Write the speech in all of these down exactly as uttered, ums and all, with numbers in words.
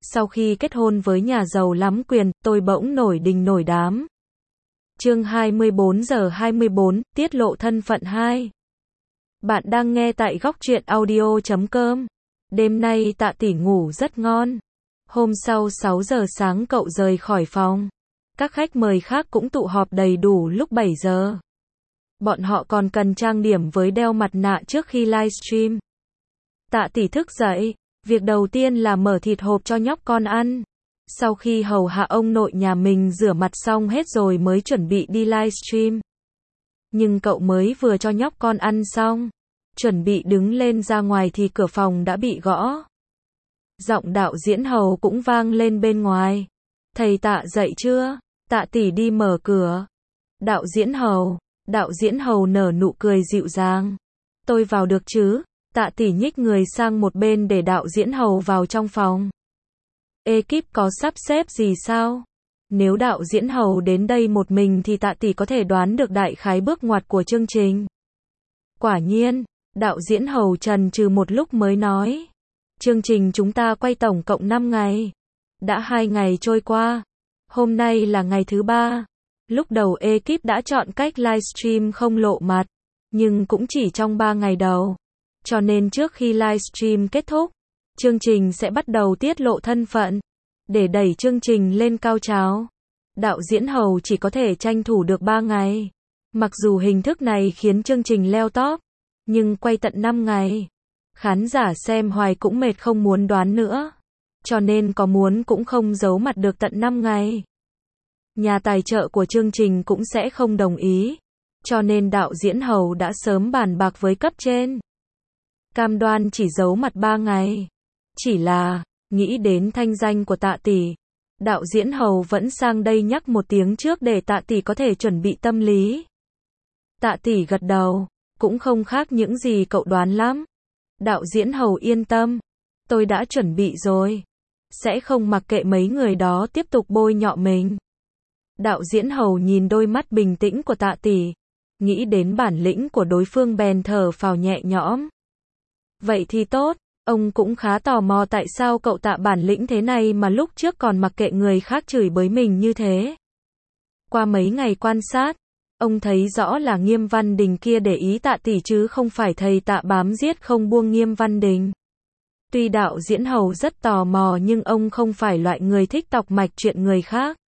Sau khi kết hôn với nhà giàu lắm quyền, tôi bỗng nổi đình nổi đám. Chương hai mươi bốn giờ hai mươi bốn, tiết lộ thân phận hai. Bạn đang nghe tại góc truyện audio chấm com. Đêm nay Tạ tỷ ngủ rất ngon. Hôm sau sáu giờ sáng cậu rời khỏi phòng. Các khách mời khác cũng tụ họp đầy đủ lúc bảy giờ. Bọn họ còn cần trang điểm với đeo mặt nạ trước khi livestream. Tạ tỷ thức dậy, việc đầu tiên là mở thịt hộp cho nhóc con ăn. Sau khi hầu hạ ông nội nhà mình rửa mặt xong hết rồi mới chuẩn bị đi livestream. Nhưng cậu mới vừa cho nhóc con ăn xong, chuẩn bị đứng lên ra ngoài thì cửa phòng đã bị gõ. Giọng đạo diễn Hầu cũng vang lên bên ngoài. Thầy Tạ dậy chưa? Tạ tỷ đi mở cửa. Đạo diễn Hầu, đạo diễn Hầu nở nụ cười dịu dàng. Tôi vào được chứ? Tạ tỷ nhích người sang một bên để đạo diễn Hầu vào trong phòng. Ekip có sắp xếp gì sao? Nếu đạo diễn Hầu đến đây một mình thì Tạ tỷ có thể đoán được đại khái bước ngoặt của chương trình. Quả nhiên, đạo diễn Hầu chần chừ một lúc mới nói. Chương trình chúng ta quay tổng cộng năm ngày. Đã hai ngày trôi qua. Hôm nay là ngày thứ ba. Lúc đầu ekip đã chọn cách livestream không lộ mặt. Nhưng cũng chỉ trong ba ngày đầu. Cho nên trước khi livestream kết thúc, chương trình sẽ bắt đầu tiết lộ thân phận. Để đẩy chương trình lên cao trào, đạo diễn Hầu chỉ có thể tranh thủ được ba ngày. Mặc dù hình thức này khiến chương trình leo top, nhưng quay tận năm ngày. Khán giả xem hoài cũng mệt không muốn đoán nữa. Cho nên có muốn cũng không giấu mặt được tận năm ngày. Nhà tài trợ của chương trình cũng sẽ không đồng ý. Cho nên đạo diễn Hầu đã sớm bàn bạc với cấp trên. Cam đoan chỉ giấu mặt ba ngày. Chỉ là, nghĩ đến thanh danh của Tạ tỷ, đạo diễn Hầu vẫn sang đây nhắc một tiếng trước để Tạ tỷ có thể chuẩn bị tâm lý. Tạ tỷ gật đầu, cũng không khác những gì cậu đoán lắm. Đạo diễn Hầu yên tâm, tôi đã chuẩn bị rồi. Sẽ không mặc kệ mấy người đó tiếp tục bôi nhọ mình. Đạo diễn Hầu nhìn đôi mắt bình tĩnh của Tạ tỷ, nghĩ đến bản lĩnh của đối phương bèn thở phào nhẹ nhõm. Vậy thì tốt, ông cũng khá tò mò tại sao cậu Tạ bản lĩnh thế này mà lúc trước còn mặc kệ người khác chửi bới mình như thế. Qua mấy ngày quan sát, ông thấy rõ là Nghiêm Văn Đình kia để ý Tạ tỷ chứ không phải thầy Tạ bám giết không buông Nghiêm Văn Đình. Tuy đạo diễn Hầu rất tò mò nhưng ông không phải loại người thích tọc mạch chuyện người khác.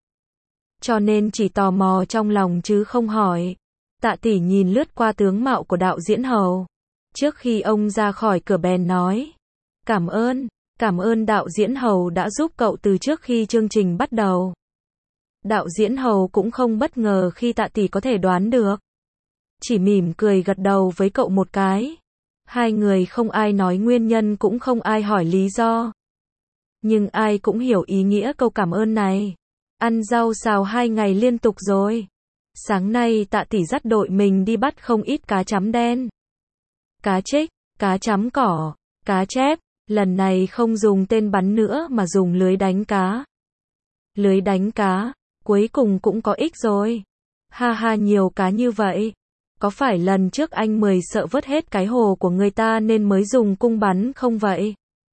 Cho nên chỉ tò mò trong lòng chứ không hỏi. Tạ tỷ nhìn lướt qua tướng mạo của đạo diễn Hầu. Trước khi ông ra khỏi cửa bèn nói. Cảm ơn, cảm ơn đạo diễn Hầu đã giúp cậu từ trước khi chương trình bắt đầu. Đạo diễn Hầu cũng không bất ngờ khi Tạ tỷ có thể đoán được. Chỉ mỉm cười gật đầu với cậu một cái. Hai người không ai nói nguyên nhân cũng không ai hỏi lý do. Nhưng ai cũng hiểu ý nghĩa câu cảm ơn này. Ăn rau xào hai ngày liên tục rồi. Sáng nay Tạ tỷ dắt đội mình đi bắt không ít cá chấm đen. Cá trích, cá chấm cỏ, cá chép. Lần này không dùng tên bắn nữa mà dùng lưới đánh cá. Lưới đánh cá, cuối cùng cũng có ích rồi. Ha ha, nhiều cá như vậy. Có phải lần trước anh Mười sợ vớt hết cái hồ của người ta nên mới dùng cung bắn không vậy?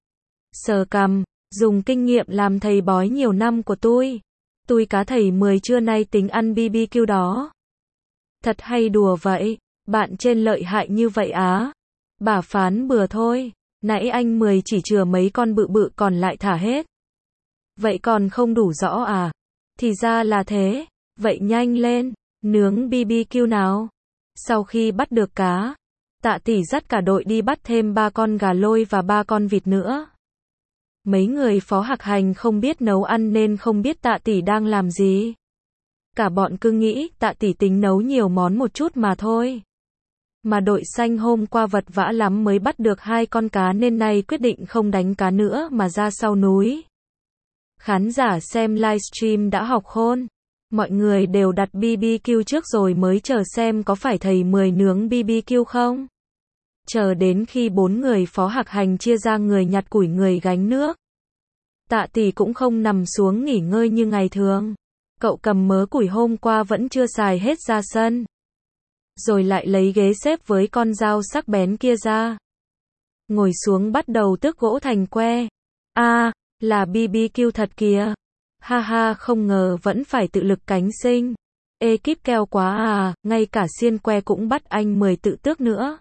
Sờ cằm, dùng kinh nghiệm làm thầy bói nhiều năm của tôi. Tôi cá thầy Mười trưa nay tính ăn bê bê kiu đó. Thật hay đùa vậy, bạn trên lợi hại như vậy á. Bà phán bừa thôi. Nãy anh Mười chỉ chừa mấy con bự bự còn lại thả hết. Vậy còn không đủ rõ à? Thì ra là thế. Vậy nhanh lên, nướng bê bê kiu nào. Sau khi bắt được cá, Tạ tỷ dắt cả đội đi bắt thêm ba con gà lôi và ba con vịt nữa. Mấy người phó hạc hành không biết nấu ăn nên không biết Tạ tỷ đang làm gì. Cả bọn cứ nghĩ Tạ tỷ tính nấu nhiều món một chút mà thôi. Mà đội xanh hôm qua vật vã lắm mới bắt được hai con cá nên nay quyết định không đánh cá nữa mà ra sau núi. Khán giả xem livestream đã học khôn. Mọi người đều đặt bê bê kiu trước rồi mới chờ xem có phải thầy Mười nướng bê bê kiu không. Chờ đến khi bốn người phó hạc hành chia ra người nhặt củi người gánh nước. Tạ tỷ cũng không nằm xuống nghỉ ngơi như ngày thường. Cậu cầm mớ củi hôm qua vẫn chưa xài hết ra sân. Rồi lại lấy ghế xếp với con dao sắc bén kia ra. Ngồi xuống bắt đầu tước gỗ thành que. A, à, Là bê bê kiu thật kìa. Ha ha, không ngờ vẫn phải tự lực cánh sinh. Ekip keo quá à, ngay cả xiên que cũng bắt anh Mười tự tước nữa.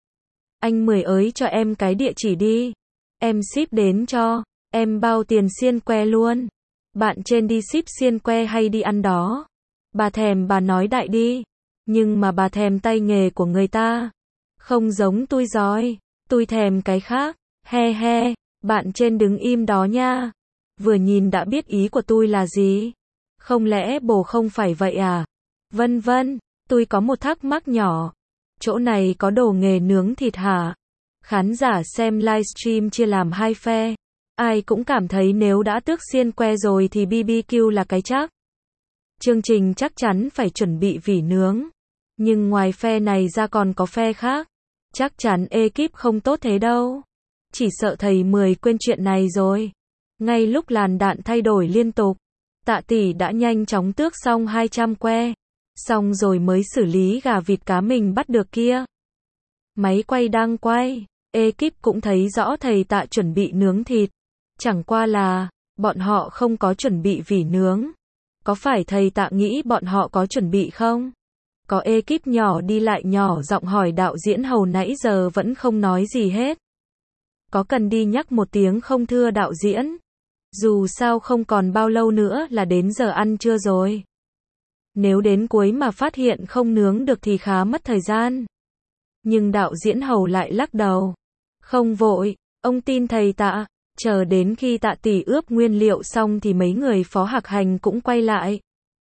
Anh Mười ơi cho em cái địa chỉ đi. Em ship đến cho. Em bao tiền xiên que luôn. Bạn trên đi ship xiên que hay đi ăn đó? Bà thèm bà nói đại đi. Nhưng mà bà thèm tay nghề của người ta. Không giống tôi rồi. Tôi thèm cái khác. He he. Bạn trên đứng im đó nha. Vừa nhìn đã biết ý của tôi là gì. Không lẽ bồ không phải vậy à? Vân vân. Tôi có một thắc mắc nhỏ. Chỗ này có đồ nghề nướng thịt hả? Khán giả xem livestream chia làm hai phe. Ai cũng cảm thấy nếu đã tước xiên que rồi thì bê bê kiu là cái chắc. Chương trình chắc chắn phải chuẩn bị vỉ nướng. Nhưng ngoài phe này ra còn có phe khác. Chắc chắn ekip không tốt thế đâu. Chỉ sợ thầy Mười quên chuyện này rồi. Ngay lúc làn đạn thay đổi liên tục, Tạ Tỷ đã nhanh chóng tước xong hai trăm que. Xong rồi mới xử lý gà vịt cá mình bắt được kia. Máy quay đang quay. Ekip cũng thấy rõ thầy Tạ chuẩn bị nướng thịt. Chẳng qua là, bọn họ không có chuẩn bị vỉ nướng. Có phải thầy Tạ nghĩ bọn họ có chuẩn bị không? Có ekip nhỏ đi lại nhỏ giọng hỏi đạo diễn hầu nãy giờ vẫn không nói gì hết. Có cần đi nhắc một tiếng không thưa đạo diễn? Dù sao không còn bao lâu nữa là đến giờ ăn trưa rồi. Nếu đến cuối mà phát hiện không nướng được thì khá mất thời gian. Nhưng đạo diễn hầu lại lắc đầu. Không vội, ông tin thầy Tạ. Chờ đến khi Tạ Tỷ ướp nguyên liệu xong thì mấy người phó hạc hành cũng quay lại.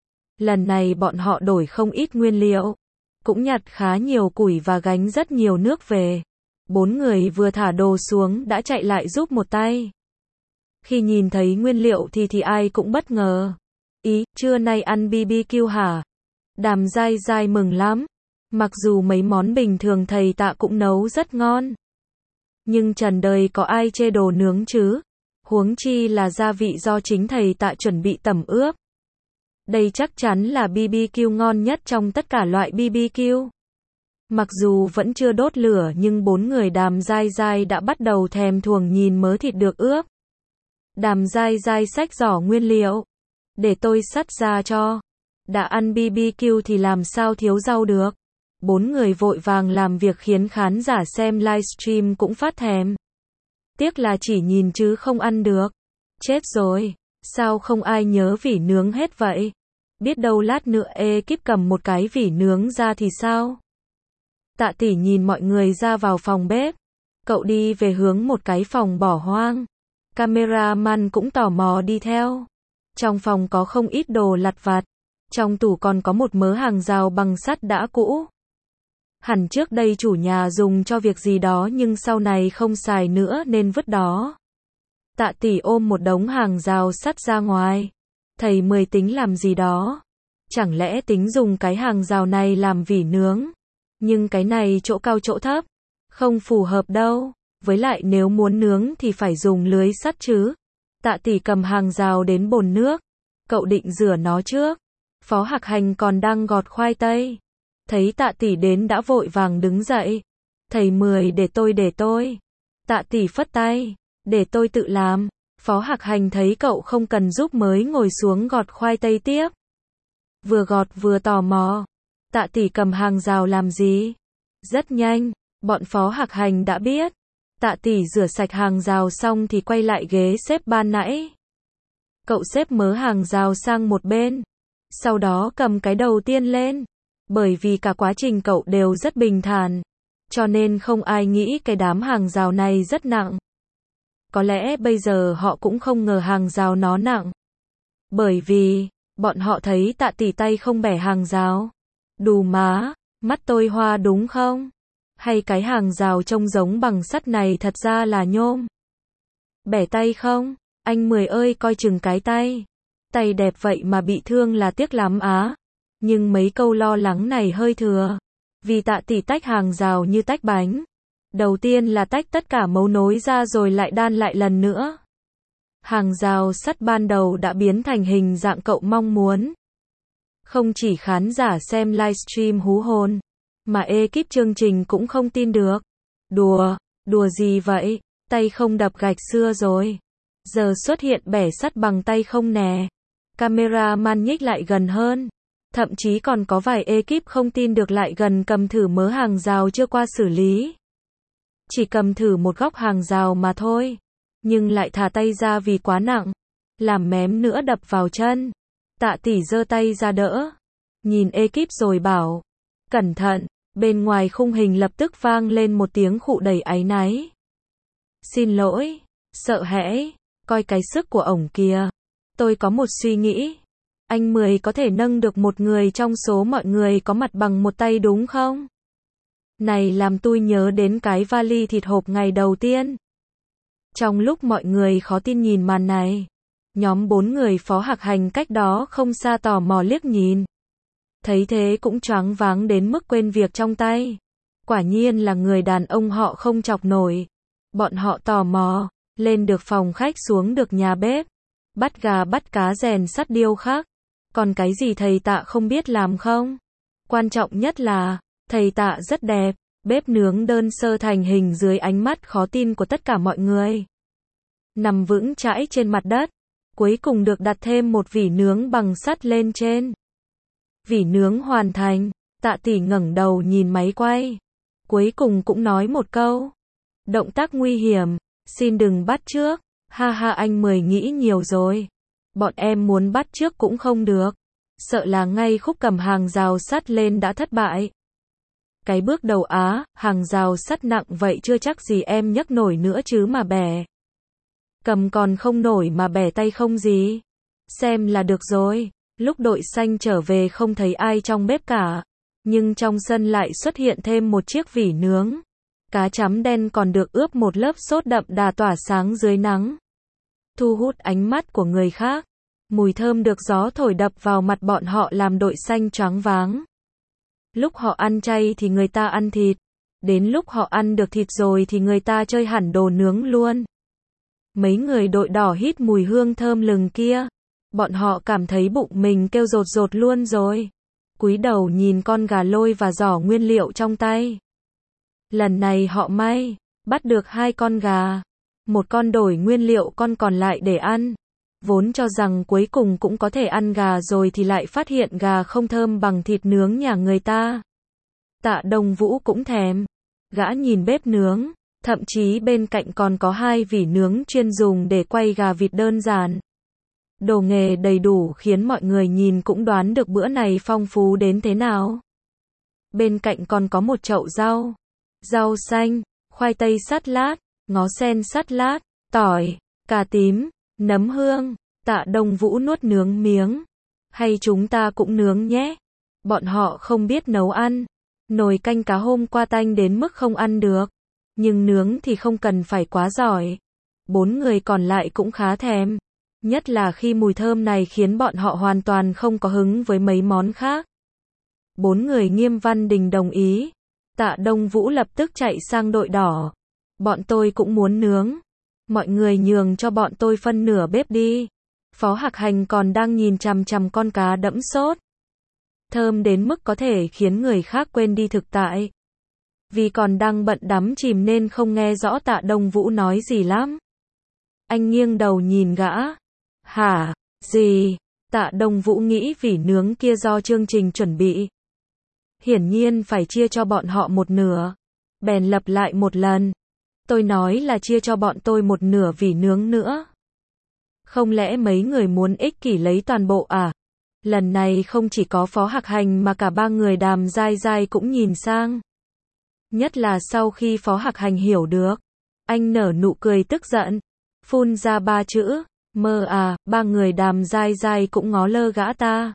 Lần này bọn họ đổi không ít nguyên liệu. Cũng nhặt khá nhiều củi và gánh rất nhiều nước về. Bốn người vừa thả đồ xuống đã chạy lại giúp một tay. Khi nhìn thấy nguyên liệu thì thì ai cũng bất ngờ. Ý, trưa nay ăn bê bê kiu hả? Đàm dai dai mừng lắm. Mặc dù mấy món bình thường thầy Tạ cũng nấu rất ngon. Nhưng trần đời có ai chê đồ nướng chứ? Huống chi là gia vị do chính thầy Tạ chuẩn bị tẩm ướp. Đây chắc chắn là bê bê kiu ngon nhất trong tất cả loại bê bê kiu. Mặc dù vẫn chưa đốt lửa nhưng bốn người Đàm dai dai đã bắt đầu thèm thuồng nhìn mớ thịt được ướp. Đàm dai dai xách giỏ nguyên liệu. Để tôi xắt ra cho. Đã ăn bê bê kiu thì làm sao thiếu rau được. Bốn người vội vàng làm việc khiến khán giả xem livestream cũng phát thèm. Tiếc là chỉ nhìn chứ không ăn được. Chết rồi. Sao không ai nhớ vỉ nướng hết vậy? Biết đâu lát nữa ekip cầm một cái vỉ nướng ra thì sao? Tạ Tỷ nhìn mọi người ra vào phòng bếp. Cậu đi về hướng một cái phòng bỏ hoang. Cameraman cũng tò mò đi theo. Trong phòng có không ít đồ lặt vặt. Trong tủ còn có một mớ hàng rào bằng sắt đã cũ. Hẳn trước đây chủ nhà dùng cho việc gì đó nhưng sau này không xài nữa nên vứt đó. Tạ Tỷ ôm một đống hàng rào sắt ra ngoài. Thầy Mười tính làm gì đó. Chẳng lẽ tính dùng cái hàng rào này làm vỉ nướng? Nhưng cái này chỗ cao chỗ thấp. Không phù hợp đâu. Với lại nếu muốn nướng thì phải dùng lưới sắt chứ. Tạ Tỷ cầm hàng rào đến bồn nước. Cậu định rửa nó trước. Phó hạc hành còn đang gọt khoai tây. Thấy Tạ Tỷ đến đã vội vàng đứng dậy. Thầy Mười để tôi để tôi. Tạ Tỷ phất tay. Để tôi tự làm. Phó hạc hành thấy cậu không cần giúp mới ngồi xuống gọt khoai tây tiếp. Vừa gọt vừa tò mò. Tạ Tỷ cầm hàng rào làm gì? Rất nhanh, bọn phó hạc hành đã biết. Tạ Tỷ rửa sạch hàng rào xong thì quay lại ghế xếp ban nãy. Cậu xếp mớ hàng rào sang một bên. Sau đó cầm cái đầu tiên lên. Bởi vì cả quá trình cậu đều rất bình thản. Cho nên không ai nghĩ cái đám hàng rào này rất nặng. Có lẽ bây giờ họ cũng không ngờ hàng rào nó nặng. Bởi vì, bọn họ thấy Tạ Tỷ tay không bẻ hàng rào. Đù má, mắt tôi hoa đúng không? Hay cái hàng rào trông giống bằng sắt này thật ra là nhôm? Bẻ tay không? Anh Mười ơi coi chừng cái tay. Tay đẹp vậy mà bị thương là tiếc lắm á. Nhưng mấy câu lo lắng này hơi thừa. Vì Tạ Tỷ tách hàng rào như tách bánh. Đầu tiên là tách tất cả mấu nối ra rồi lại đan lại lần nữa. Hàng rào sắt ban đầu đã biến thành hình dạng cậu mong muốn. Không chỉ khán giả xem livestream hú hồn, mà ekip chương trình cũng không tin được. Đùa, đùa gì vậy? Tay không đập gạch xưa rồi. Giờ xuất hiện bẻ sắt bằng tay không nè. Cameraman nhích lại gần hơn. Thậm chí còn có vài ekip không tin được lại gần cầm thử mớ hàng rào chưa qua xử lý. Chỉ cầm thử một góc hàng rào mà thôi. Nhưng lại thả tay ra vì quá nặng. Làm mém nữa đập vào chân. Tạ tỷ giơ tay ra đỡ. Nhìn ekip rồi bảo. Cẩn thận. Bên ngoài khung hình lập tức vang lên một tiếng khụ đầy áy náy. Xin lỗi. Sợ hãi. Coi cái sức của ổng kìa. Tôi có một suy nghĩ. Anh Mười có thể nâng được một người trong số mọi người có mặt bằng một tay đúng không? Này làm tôi nhớ đến cái vali thịt hộp ngày đầu tiên. Trong lúc mọi người khó tin nhìn màn này, nhóm bốn người Phó Hạc Hành cách đó không xa tò mò liếc nhìn. Thấy thế cũng choáng váng đến mức quên việc trong tay. Quả nhiên là người đàn ông họ không chọc nổi. Bọn họ tò mò, lên được phòng khách xuống được nhà bếp. Bắt gà bắt cá rèn sắt điêu khắc. Còn cái gì thầy Tạ không biết làm không? Quan trọng nhất là, thầy Tạ rất đẹp. Bếp nướng đơn sơ thành hình dưới ánh mắt khó tin của tất cả mọi người. Nằm vững chãi trên mặt đất. Cuối cùng được đặt thêm một vỉ nướng bằng sắt lên trên. Vỉ nướng hoàn thành. Tạ tỷ ngẩng đầu nhìn máy quay. Cuối cùng cũng nói một câu. Động tác nguy hiểm. Xin đừng bắt chước. Ha ha, anh Mười nghĩ nhiều rồi. Bọn em muốn bắt chước cũng không được. Sợ là ngay khúc cầm hàng rào sắt lên đã thất bại. Cái bước đầu á, hàng rào sắt nặng vậy chưa chắc gì em nhấc nổi nữa chứ mà bẻ. Cầm còn không nổi mà bẻ tay không gì. Xem là được rồi. Lúc đội xanh trở về không thấy ai trong bếp cả. Nhưng trong sân lại xuất hiện thêm một chiếc vỉ nướng. Cá chấm đen còn được ướp một lớp sốt đậm đà tỏa sáng dưới nắng. Thu hút ánh mắt của người khác. Mùi thơm được gió thổi đập vào mặt bọn họ làm đội xanh choáng váng. Lúc họ ăn chay thì người ta ăn thịt. Đến lúc họ ăn được thịt rồi thì người ta chơi hẳn đồ nướng luôn. Mấy người đội đỏ hít mùi hương thơm lừng kia. Bọn họ cảm thấy bụng mình kêu rột rột luôn rồi. Cúi đầu nhìn con gà lôi và giỏ nguyên liệu trong tay. Lần này họ may, bắt được hai con gà. Một con đổi nguyên liệu, con còn lại để ăn. Vốn cho rằng cuối cùng cũng có thể ăn gà rồi thì lại phát hiện gà không thơm bằng thịt nướng nhà người ta. Tạ Đông Vũ cũng thèm. Gã nhìn bếp nướng, thậm chí bên cạnh còn có hai vỉ nướng chuyên dùng để quay gà vịt đơn giản. Đồ nghề đầy đủ khiến mọi người nhìn cũng đoán được bữa này phong phú đến thế nào. Bên cạnh còn có một chậu rau. Rau xanh, khoai tây sắt lát, ngó sen sắt lát, tỏi, cà tím, nấm hương. Tạ Đông Vũ nuốt nướng miếng. Hay chúng ta cũng nướng nhé. Bọn họ không biết nấu ăn. Nồi canh cá hôm qua tanh đến mức không ăn được. Nhưng nướng thì không cần phải quá giỏi. Bốn người còn lại cũng khá thèm. Nhất là khi mùi thơm này khiến bọn họ hoàn toàn không có hứng với mấy món khác. Bốn người Nghiêm Văn Đình đồng ý. Tạ Đông Vũ lập tức chạy sang đội đỏ. Bọn tôi cũng muốn nướng. Mọi người nhường cho bọn tôi phân nửa bếp đi. Phó Hạc Hành còn đang nhìn chằm chằm con cá đẫm sốt. Thơm đến mức có thể khiến người khác quên đi thực tại. Vì còn đang bận đắm chìm nên không nghe rõ Tạ Đông Vũ nói gì lắm. Anh nghiêng đầu nhìn gã. Hả? Gì? Tạ Đông Vũ nghĩ vỉ nướng kia do chương trình chuẩn bị. Hiển nhiên phải chia cho bọn họ một nửa. Bèn lặp lại một lần. Tôi nói là chia cho bọn tôi một nửa vỉ nướng nữa. Không lẽ mấy người muốn ích kỷ lấy toàn bộ à? Lần này không chỉ có Phó Hạc Hành mà cả ba người Đàm Giai Giai cũng nhìn sang. Nhất là sau khi Phó Hạc Hành hiểu được. Anh nở nụ cười tức giận. Phun ra ba chữ. Mơ à, ba người Đàm Giai Giai cũng ngó lơ gã ta.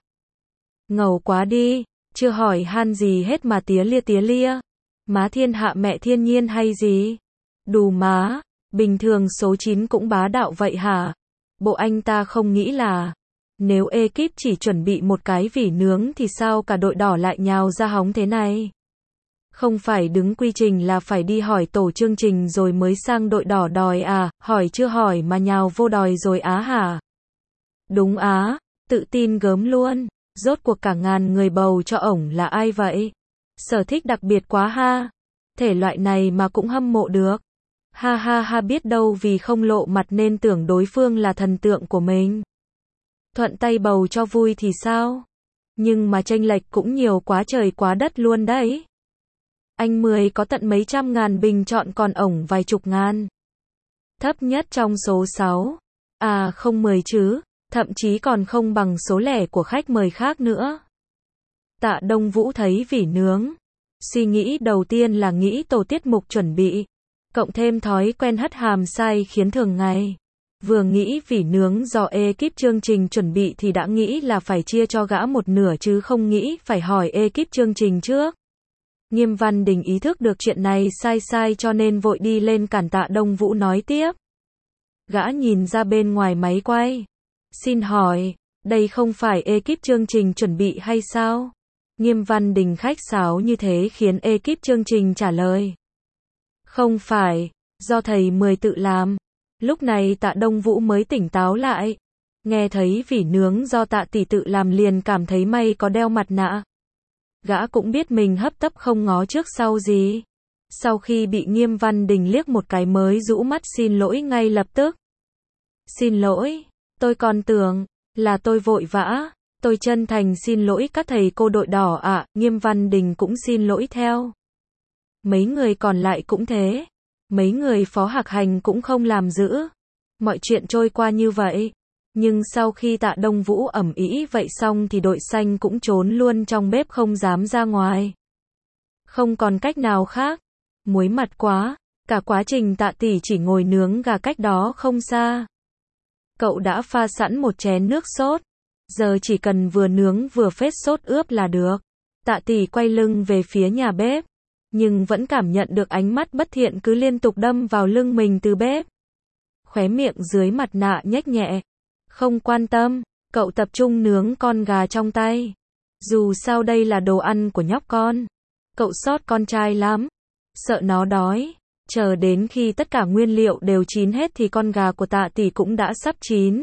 Ngầu quá đi. Chưa hỏi han gì hết mà tía lia tía lia. Má thiên hạ mẹ thiên nhiên hay gì? Đù má. Bình thường số chín cũng bá đạo vậy hả? Bộ anh ta không nghĩ là nếu ekip chỉ chuẩn bị một cái vỉ nướng thì sao cả đội đỏ lại nhào ra hóng thế này? Không phải đứng quy trình là phải đi hỏi tổ chương trình rồi mới sang đội đỏ đòi à, hỏi chưa hỏi mà nhào vô đòi rồi á hả? Đúng á, tự tin gớm luôn, rốt cuộc cả ngàn người bầu cho ổng là ai vậy? Sở thích đặc biệt quá ha, thể loại này mà cũng hâm mộ được. Ha ha ha, biết đâu vì không lộ mặt nên tưởng đối phương là thần tượng của mình. Thuận tay bầu cho vui thì sao? Nhưng mà chênh lệch cũng nhiều quá trời quá đất luôn đấy. Anh Mười có tận mấy trăm ngàn bình chọn còn ổng vài chục ngàn. Thấp nhất trong số sáu. À không mười chứ, thậm chí còn không bằng số lẻ của khách mời khác nữa. Tạ Đông Vũ thấy vỉ nướng. Suy nghĩ đầu tiên là nghĩ tổ tiết mục chuẩn bị. Cộng thêm thói quen hất hàm sai khiến thường ngày. Vừa nghĩ vỉ nướng do ekip chương trình chuẩn bị thì đã nghĩ là phải chia cho gã một nửa chứ không nghĩ phải hỏi ekip chương trình trước. Nghiêm Văn Đình ý thức được chuyện này sai sai cho nên vội đi lên cản Tạ Đông Vũ nói tiếp. Gã nhìn ra bên ngoài máy quay. Xin hỏi, đây không phải ekip chương trình chuẩn bị hay sao? Nghiêm Văn Đình khách sáo như thế khiến ekip chương trình trả lời. Không phải, do thầy Mười tự làm. Lúc này Tạ Đông Vũ mới tỉnh táo lại. Nghe thấy vỉ nướng do Tạ tỷ tự làm liền cảm thấy may có đeo mặt nạ. Gã cũng biết mình hấp tấp không ngó trước sau gì. Sau khi bị Nghiêm Văn Đình liếc một cái mới rũ mắt xin lỗi ngay lập tức. Xin lỗi, tôi còn tưởng là tôi vội vã. Tôi chân thành xin lỗi các thầy cô đội đỏ ạ. À. Nghiêm Văn Đình cũng xin lỗi theo. Mấy người còn lại cũng thế. Mấy người phó Hạc Hành cũng không làm giữ. Mọi chuyện trôi qua như vậy. Nhưng sau khi Tạ Đông Vũ ầm ĩ vậy xong thì đội xanh cũng trốn luôn trong bếp không dám ra ngoài. Không còn cách nào khác. Muối mặt quá. Cả quá trình Tạ tỷ chỉ ngồi nướng gà cách đó không xa. Cậu đã pha sẵn một chén nước sốt. Giờ chỉ cần vừa nướng vừa phết sốt ướp là được. Tạ tỷ quay lưng về phía nhà bếp. Nhưng vẫn cảm nhận được ánh mắt bất thiện cứ liên tục đâm vào lưng mình từ bếp. Khóe miệng dưới mặt nạ nhếch nhẹ. Không quan tâm, cậu tập trung nướng con gà trong tay. Dù sao đây là đồ ăn của nhóc con. Cậu xót con trai lắm. Sợ nó đói. Chờ đến khi tất cả nguyên liệu đều chín hết thì con gà của Tạ tỷ cũng đã sắp chín.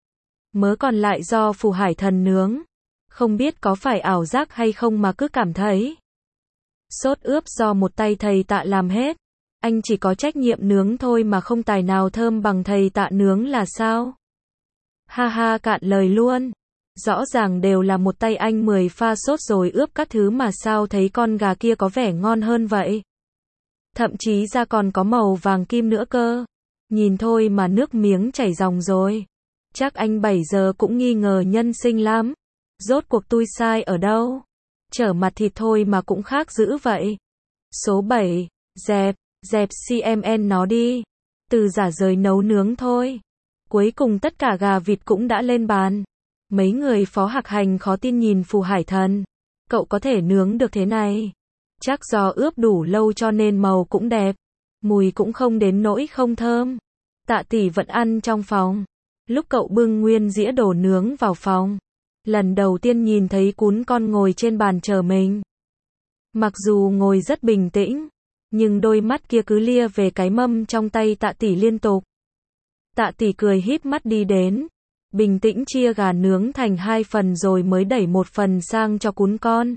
Mớ còn lại do Phù Hải Thần nướng. Không biết có phải ảo giác hay không mà cứ cảm thấy. Sốt ướp do một tay thầy Tạ làm hết. Anh chỉ có trách nhiệm nướng thôi mà không tài nào thơm bằng thầy Tạ nướng là sao? Ha ha, cạn lời luôn. Rõ ràng đều là một tay anh Mười pha sốt rồi ướp các thứ mà sao thấy con gà kia có vẻ ngon hơn vậy? Thậm chí da còn có màu vàng kim nữa cơ. Nhìn thôi mà nước miếng chảy ròng rồi. Chắc anh Bảy giờ cũng nghi ngờ nhân sinh lắm. Rốt cuộc tôi sai ở đâu? Trở mặt thịt thôi mà cũng khác dữ vậy. Số bảy, dẹp, dẹp xê em en nó đi. Từ giả rời nấu nướng thôi. Cuối cùng tất cả gà vịt cũng đã lên bàn. Mấy người phó Hạc Hành khó tin nhìn Phù Hải Thần. Cậu có thể nướng được thế này. Chắc do ướp đủ lâu cho nên màu cũng đẹp. Mùi cũng không đến nỗi không thơm. Tạ tỷ vẫn ăn trong phòng. Lúc cậu bưng nguyên dĩa đồ nướng vào phòng. Lần đầu tiên nhìn thấy cún con ngồi trên bàn chờ mình. Mặc dù ngồi rất bình tĩnh. Nhưng đôi mắt kia cứ lia về cái mâm trong tay Tạ tỷ liên tục. Tạ tỷ cười híp mắt đi đến. Bình tĩnh chia gà nướng thành hai phần rồi mới đẩy một phần sang cho cún con.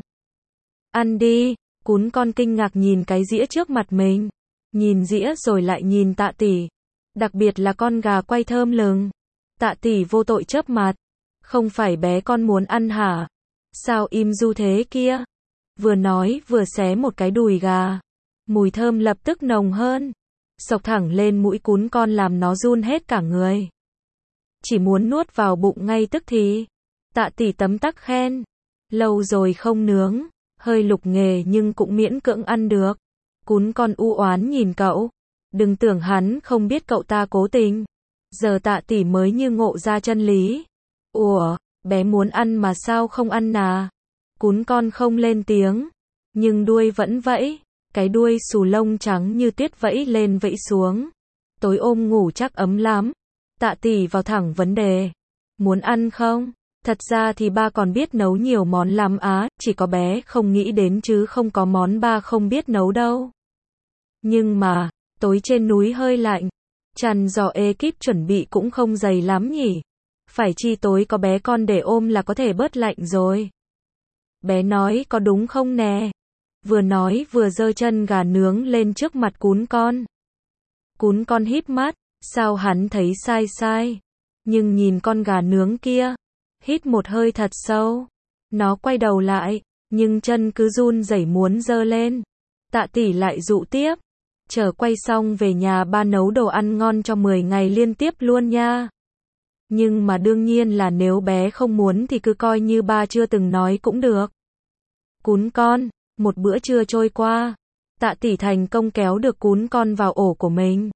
Ăn đi. Cún con kinh ngạc nhìn cái dĩa trước mặt mình. Nhìn dĩa rồi lại nhìn Tạ tỷ. Đặc biệt là con gà quay thơm lừng. Tạ tỷ vô tội chớp mặt. Không phải bé con muốn ăn hả? Sao im du thế kia? Vừa nói vừa xé một cái đùi gà. Mùi thơm lập tức nồng hơn. Xộc thẳng lên mũi cún con làm nó run hết cả người. Chỉ muốn nuốt vào bụng ngay tức thì. Tạ tỷ tấm tắc khen. Lâu rồi không nướng. Hơi lục nghề nhưng cũng miễn cưỡng ăn được. Cún con u oán nhìn cậu. Đừng tưởng hắn không biết cậu ta cố tình. Giờ Tạ tỷ mới như ngộ ra chân lý. Ủa, bé muốn ăn mà sao không ăn nà? Cún con không lên tiếng. Nhưng đuôi vẫn vẫy. Cái đuôi xù lông trắng như tuyết vẫy lên vẫy xuống. Tối ôm ngủ chắc ấm lắm. Tạ tỷ vào thẳng vấn đề. Muốn ăn không? Thật ra thì ba còn biết nấu nhiều món lắm á, chỉ có bé không nghĩ đến chứ không có món ba không biết nấu đâu. Nhưng mà, tối trên núi hơi lạnh. Chăn do ekip chuẩn bị cũng không dày lắm nhỉ. Phải chi tối có bé con để ôm là có thể bớt lạnh rồi. Bé nói có đúng không nè? Vừa nói vừa giơ chân gà nướng lên trước mặt cún con. Cún con híp mắt, sao hắn thấy sai sai. Nhưng nhìn con gà nướng kia, hít một hơi thật sâu. Nó quay đầu lại, nhưng chân cứ run rẩy muốn giơ lên. Tạ tỷ lại dụ tiếp. Chờ quay xong về nhà ba nấu đồ ăn ngon cho mười ngày liên tiếp luôn nha. Nhưng mà đương nhiên là nếu bé không muốn thì cứ coi như ba chưa từng nói cũng được. Cún con, một bữa trưa trôi qua. Tạ tỷ thành công kéo được cún con vào ổ của mình.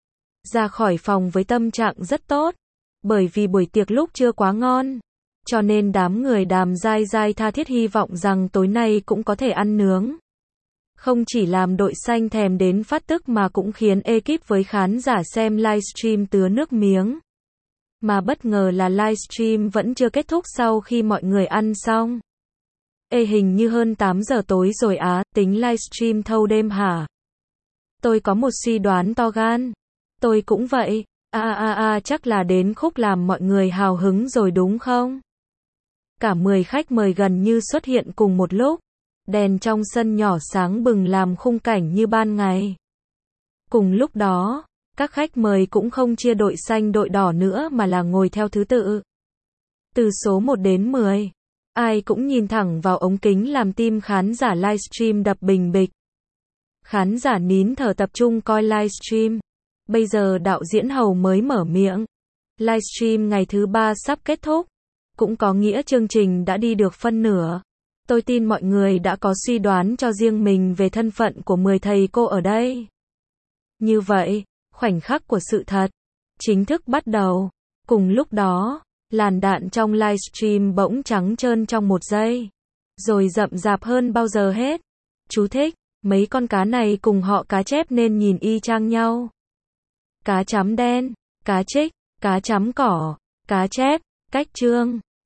Ra khỏi phòng với tâm trạng rất tốt. Bởi vì buổi tiệc lúc trưa quá ngon. Cho nên đám người Đàm Giai Giai tha thiết hy vọng rằng tối nay cũng có thể ăn nướng. Không chỉ làm đội xanh thèm đến phát tức mà cũng khiến ekip với khán giả xem livestream tứa nước miếng. Mà bất ngờ là livestream vẫn chưa kết thúc sau khi mọi người ăn xong. Ê hình như hơn tám giờ tối rồi á, tính livestream thâu đêm hả? Tôi có một suy đoán to gan. Tôi cũng vậy. A a a chắc là đến khúc làm mọi người hào hứng rồi đúng không? Cả mười khách mời gần như xuất hiện cùng một lúc. Đèn trong sân nhỏ sáng bừng làm khung cảnh như ban ngày. Cùng lúc đó, các khách mời cũng không chia đội xanh đội đỏ nữa mà là ngồi theo thứ tự. Từ số một đến mười, ai cũng nhìn thẳng vào ống kính làm tim khán giả livestream đập bình bịch. Khán giả nín thở tập trung coi livestream. Bây giờ đạo diễn Hầu mới mở miệng. Livestream ngày thứ ba sắp kết thúc. Cũng có nghĩa chương trình đã đi được phân nửa. Tôi tin mọi người đã có suy đoán cho riêng mình về thân phận của mười thầy cô ở đây. Như vậy, khoảnh khắc của sự thật chính thức bắt đầu. Cùng lúc đó, làn đạn trong livestream bỗng trắng trơn trong một giây. Rồi rậm rạp hơn bao giờ hết. Chú thích, mấy con cá này cùng họ cá chép nên nhìn y chang nhau. Cá chấm đen, cá trích, cá chấm cỏ, cá chép, cách chương.